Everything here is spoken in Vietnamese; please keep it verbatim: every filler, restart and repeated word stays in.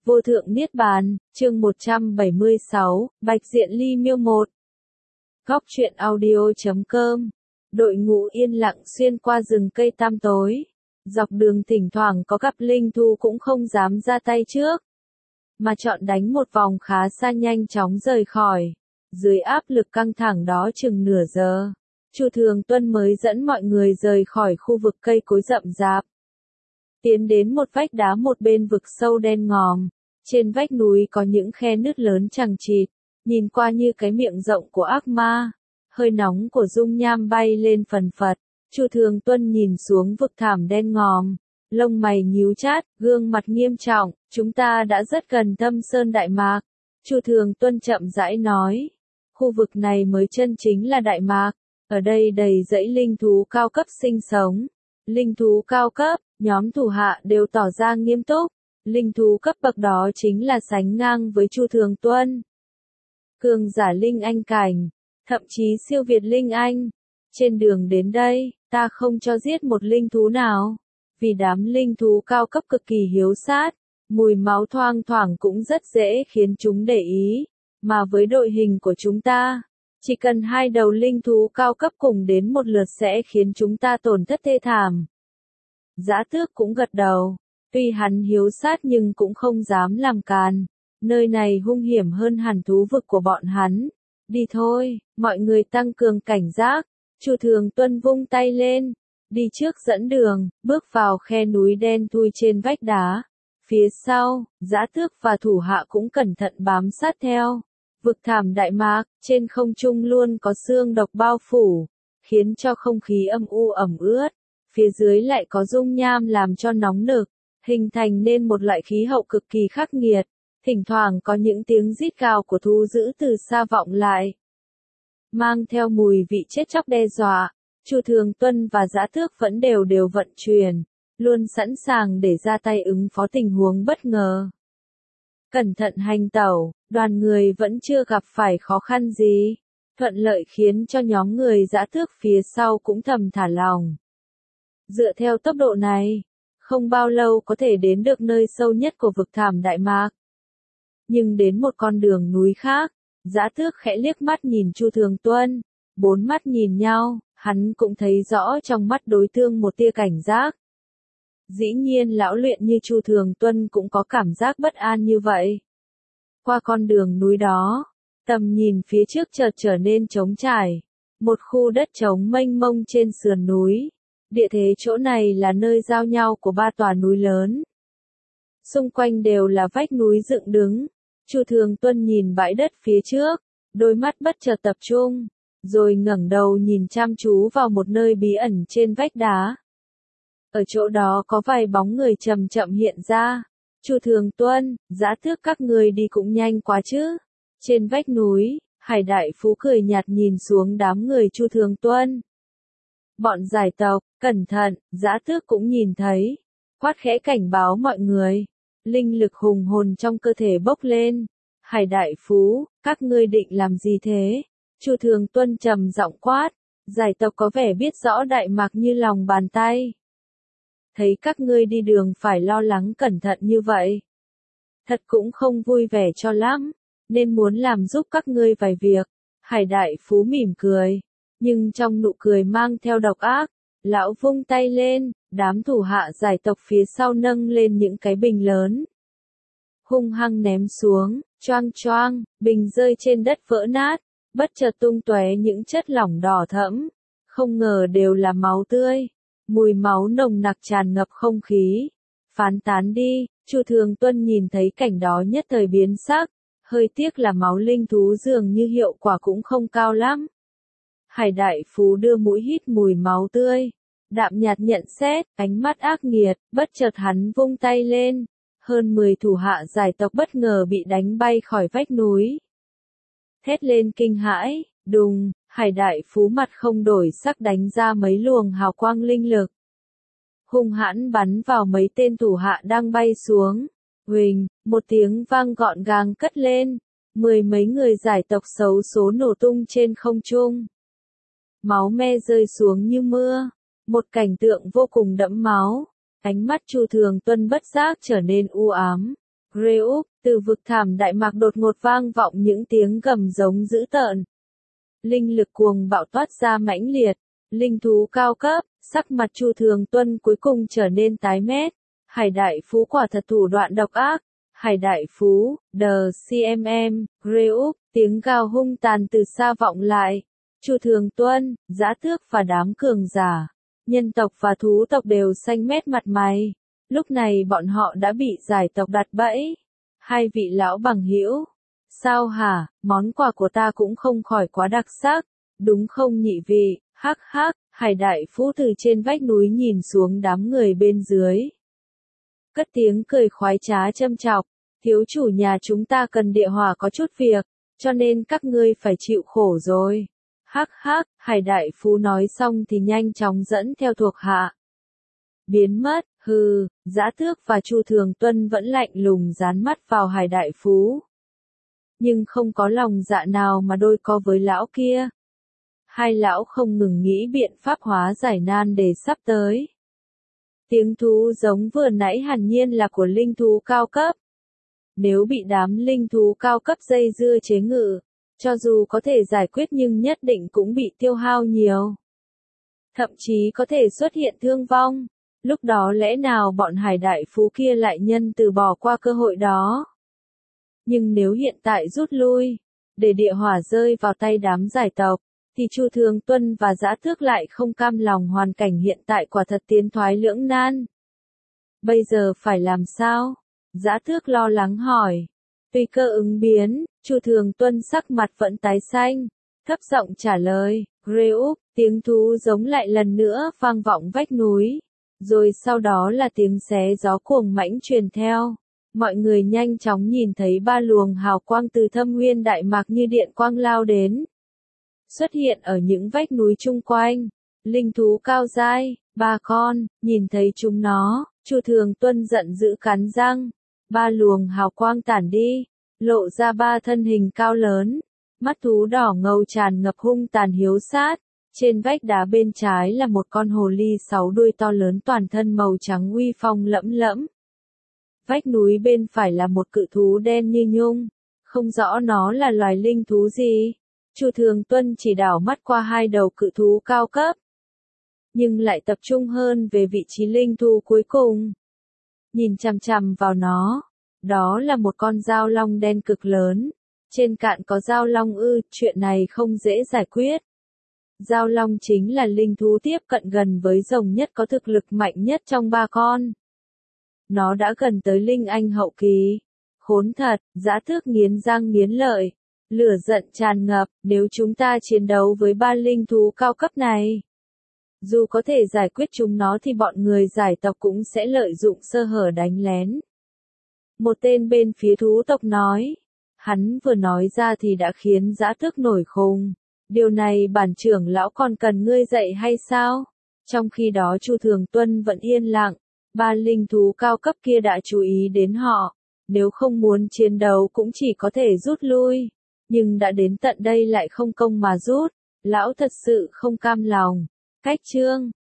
Vô thượng Niết Bàn, chương một trăm bảy mươi sáu, Bạch Diện Ly Miêu một. Góc truyện audio.com. Đội ngũ yên lặng xuyên qua rừng cây tăm tối. Dọc đường thỉnh thoảng có gặp linh thú cũng không dám ra tay trước, mà chọn đánh một vòng khá xa nhanh chóng rời khỏi. Dưới áp lực căng thẳng đó chừng nửa giờ, Chu Thường Tuân mới dẫn mọi người rời khỏi khu vực cây cối rậm rạp. Tiến đến một vách đá một bên vực sâu đen ngòm, trên vách núi có những khe nứt lớn chằng chịt, nhìn qua như cái miệng rộng của ác ma. Hơi nóng của dung nham bay lên phần phật, Chu Thường Tuân nhìn xuống vực thảm đen ngòm, lông mày nhíu chát, gương mặt nghiêm trọng, chúng ta đã rất gần Thâm Sơn Đại Mạc. Chu Thường Tuân chậm rãi nói, khu vực này mới chân chính là Đại Mạc, ở đây đầy dẫy linh thú cao cấp sinh sống. Linh thú cao cấp, nhóm thủ hạ đều tỏ ra nghiêm túc, linh thú cấp bậc đó chính là sánh ngang với Chu Thường Tuân. Cường giả linh anh cảnh, thậm chí siêu việt linh anh. Trên đường đến đây, ta không cho giết một linh thú nào, vì đám linh thú cao cấp cực kỳ hiếu sát, mùi máu thoang thoảng cũng rất dễ khiến chúng để ý, mà với đội hình của chúng ta, chỉ cần hai đầu linh thú cao cấp cùng đến một lượt sẽ khiến chúng ta tổn thất thê thảm. Dã Tước cũng gật đầu, tuy hắn hiếu sát nhưng cũng không dám làm càn, nơi này hung hiểm hơn hẳn thú vực của bọn hắn. Đi thôi, mọi người tăng cường cảnh giác. Chu Thường Tuân vung tay lên, đi trước dẫn đường, bước vào khe núi đen thui trên vách đá. Phía sau, Dã Tước và thủ hạ cũng cẩn thận bám sát theo. Vực thảm Đại Mạc, trên không trung luôn có sương độc bao phủ, khiến cho không khí âm u ẩm ướt. Phía dưới lại có dung nham làm cho nóng nực, hình thành nên một loại khí hậu cực kỳ khắc nghiệt. Thỉnh thoảng có những tiếng rít gào của thú dữ từ xa vọng lại, mang theo mùi vị chết chóc đe dọa. Chu Thường Tuân và Dã Tước vẫn đều đều vận chuyển, luôn sẵn sàng để ra tay ứng phó tình huống bất ngờ. Cẩn thận hành tẩu, đoàn người vẫn chưa gặp phải khó khăn gì, thuận lợi khiến cho nhóm người Dã Tước phía sau cũng thầm thả lòng. Dựa theo tốc độ này, không bao lâu có thể đến được nơi sâu nhất của vực thảm Đại Mạc. Nhưng đến một con đường núi khác, Dã Tước khẽ liếc mắt nhìn Chu Thường Tuân, bốn mắt nhìn nhau, hắn cũng thấy rõ trong mắt đối phương một tia cảnh giác. Dĩ nhiên lão luyện như Chu Thường Tuân cũng có cảm giác bất an như vậy. Qua con đường núi đó, tầm nhìn phía trước chợt trở nên trống trải, một khu đất trống mênh mông trên sườn núi. Địa thế chỗ này là nơi giao nhau của ba tòa núi lớn. Xung quanh đều là vách núi dựng đứng. Chu Thường Tuân nhìn bãi đất phía trước, đôi mắt bất chợt tập trung, rồi ngẩng đầu nhìn chăm chú vào một nơi bí ẩn trên vách đá. Ở chỗ đó có vài bóng người chậm chậm hiện ra. Chu Thường Tuân, Dã Tước các người đi cũng nhanh quá chứ. Trên vách núi, Hải Đại Phú cười nhạt nhìn xuống đám người Chu Thường Tuân. Bọn giải tộc, cẩn thận, Dã Tước cũng nhìn thấy, quát khẽ cảnh báo mọi người. Linh lực hùng hồn trong cơ thể bốc lên. Hải Đại Phú, các ngươi định làm gì thế? Chu Thường Tuân trầm giọng quát. Giải tộc có vẻ biết rõ Đại Mạc như lòng bàn tay. Thấy các ngươi đi đường phải lo lắng cẩn thận như vậy, thật cũng không vui vẻ cho lắm, nên muốn làm giúp các ngươi vài việc. Hải Đại Phú mỉm cười, nhưng trong nụ cười mang theo độc ác. Lão vung tay lên, đám thủ hạ giải tộc phía sau nâng lên những cái bình lớn, hung hăng ném xuống, choang choang, bình rơi trên đất vỡ nát, bất chợt tung tóe những chất lỏng đỏ thẫm, không ngờ đều là máu tươi, mùi máu nồng nặc tràn ngập không khí. Phán tán đi. Chu Thường Tuân nhìn thấy cảnh đó nhất thời biến sắc, hơi tiếc là máu linh thú dường như hiệu quả cũng không cao lắm. Hải Đại Phú đưa mũi hít mùi máu tươi, đạm nhạt nhận xét, ánh mắt ác nghiệt, bất chợt hắn vung tay lên, hơn mười thủ hạ giải tộc bất ngờ bị đánh bay khỏi vách núi. Thét lên kinh hãi, đùng, Hải Đại Phú mặt không đổi sắc đánh ra mấy luồng hào quang linh lực, hung hãn bắn vào mấy tên thủ hạ đang bay xuống. Huỳnh, một tiếng vang gọn gàng cất lên, mười mấy người giải tộc xấu số nổ tung trên không trung. Máu me rơi xuống như mưa, một cảnh tượng vô cùng đẫm máu. Ánh mắt Chu Thường Tuân bất giác trở nên u ám. Rêu, từ vực thảm Đại Mạc đột ngột vang vọng những tiếng gầm giống dữ tợn. Linh lực cuồng bạo toát ra mãnh liệt, linh thú cao cấp, sắc mặt Chu Thường Tuân cuối cùng trở nên tái mét. Hải Đại Phú quả thật thủ đoạn độc ác. Hải Đại Phú, The xê em em, Rêu, tiếng gào hung tàn từ xa vọng lại. Chu Thường Tuân, Dã Tước và đám cường giả, nhân tộc và thú tộc đều xanh mét mặt mày. Lúc này bọn họ đã bị giải tộc đặt bẫy. Hai vị lão bằng hữu, sao hả, món quà của ta cũng không khỏi quá đặc sắc, đúng không nhị vị, hắc hắc. Hải Đại Phú từ trên vách núi nhìn xuống đám người bên dưới. Cất tiếng cười khoái trá châm chọc, thiếu chủ nhà chúng ta cần địa hỏa có chút việc, cho nên các ngươi phải chịu khổ rồi. Hắc hắc, Hải Đại Phú nói xong thì nhanh chóng dẫn theo thuộc hạ. Biến mất, hừ, Dã Tước và Chu Thường Tuân vẫn lạnh lùng dán mắt vào Hải Đại Phú. Nhưng không có lòng dạ nào mà đôi co với lão kia. Hai lão không ngừng nghĩ biện pháp hóa giải nan đề sắp tới. Tiếng thú giống vừa nãy hẳn nhiên là của linh thú cao cấp. Nếu bị đám linh thú cao cấp dây dưa chế ngự, cho dù có thể giải quyết nhưng nhất định cũng bị tiêu hao nhiều. Thậm chí có thể xuất hiện thương vong. Lúc đó lẽ nào bọn Hải Đại Phú kia lại nhân từ bỏ qua cơ hội đó. Nhưng nếu hiện tại rút lui, để địa hỏa rơi vào tay đám giải tộc, thì Chu Thường Tuân và Dã Tước lại không cam lòng hoàn cảnh hiện tại quả thật tiến thoái lưỡng nan. Bây giờ phải làm sao? Dã Tước lo lắng hỏi. Tùy cơ ứng biến, Chu Thường Tuân sắc mặt vẫn tái xanh, thấp giọng trả lời. Rêu, tiếng thú giống lại lần nữa vang vọng vách núi. Rồi sau đó là tiếng xé gió cuồng mãnh truyền theo. Mọi người nhanh chóng nhìn thấy ba luồng hào quang từ thâm nguyên Đại Mạc như điện quang lao đến. Xuất hiện ở những vách núi chung quanh. Linh thú cao dai, ba con, nhìn thấy chúng nó, Chu Thường Tuân giận dữ cắn răng. Ba luồng hào quang tản đi, lộ ra ba thân hình cao lớn. Mắt thú đỏ ngầu tràn ngập hung tàn hiếu sát. Trên vách đá bên trái là một con hồ ly sáu đuôi to lớn toàn thân màu trắng uy phong lẫm lẫm. Vách núi bên phải là một cự thú đen như nhung, không rõ nó là loài linh thú gì. Chu Thường Tuân chỉ đảo mắt qua hai đầu cự thú cao cấp, nhưng lại tập trung hơn về vị trí linh thú cuối cùng. Nhìn chằm chằm vào nó, đó là một con dao long đen cực lớn. Trên cạn có dao long ư, chuyện này không dễ giải quyết. Dao long chính là linh thú tiếp cận gần với rồng nhất có thực lực mạnh nhất trong ba con. Nó đã gần tới linh anh hậu kỳ. Khốn thật, Dã Tước nghiến răng nghiến lợi. Lửa giận tràn ngập, nếu chúng ta chiến đấu với ba linh thú cao cấp này. Dù có thể giải quyết chúng nó thì bọn người giải tộc cũng sẽ lợi dụng sơ hở đánh lén. Một tên bên phía thú tộc nói. Hắn vừa nói ra thì đã khiến Dã Tước nổi khùng. Điều này bản trưởng lão còn cần ngươi dạy hay sao? Trong khi đó Chu Thường Tuân vẫn yên lặng. Ba linh thú cao cấp kia đã chú ý đến họ. Nếu không muốn chiến đấu cũng chỉ có thể rút lui. Nhưng đã đến tận đây lại không công mà rút. Lão thật sự không cam lòng. Cách chương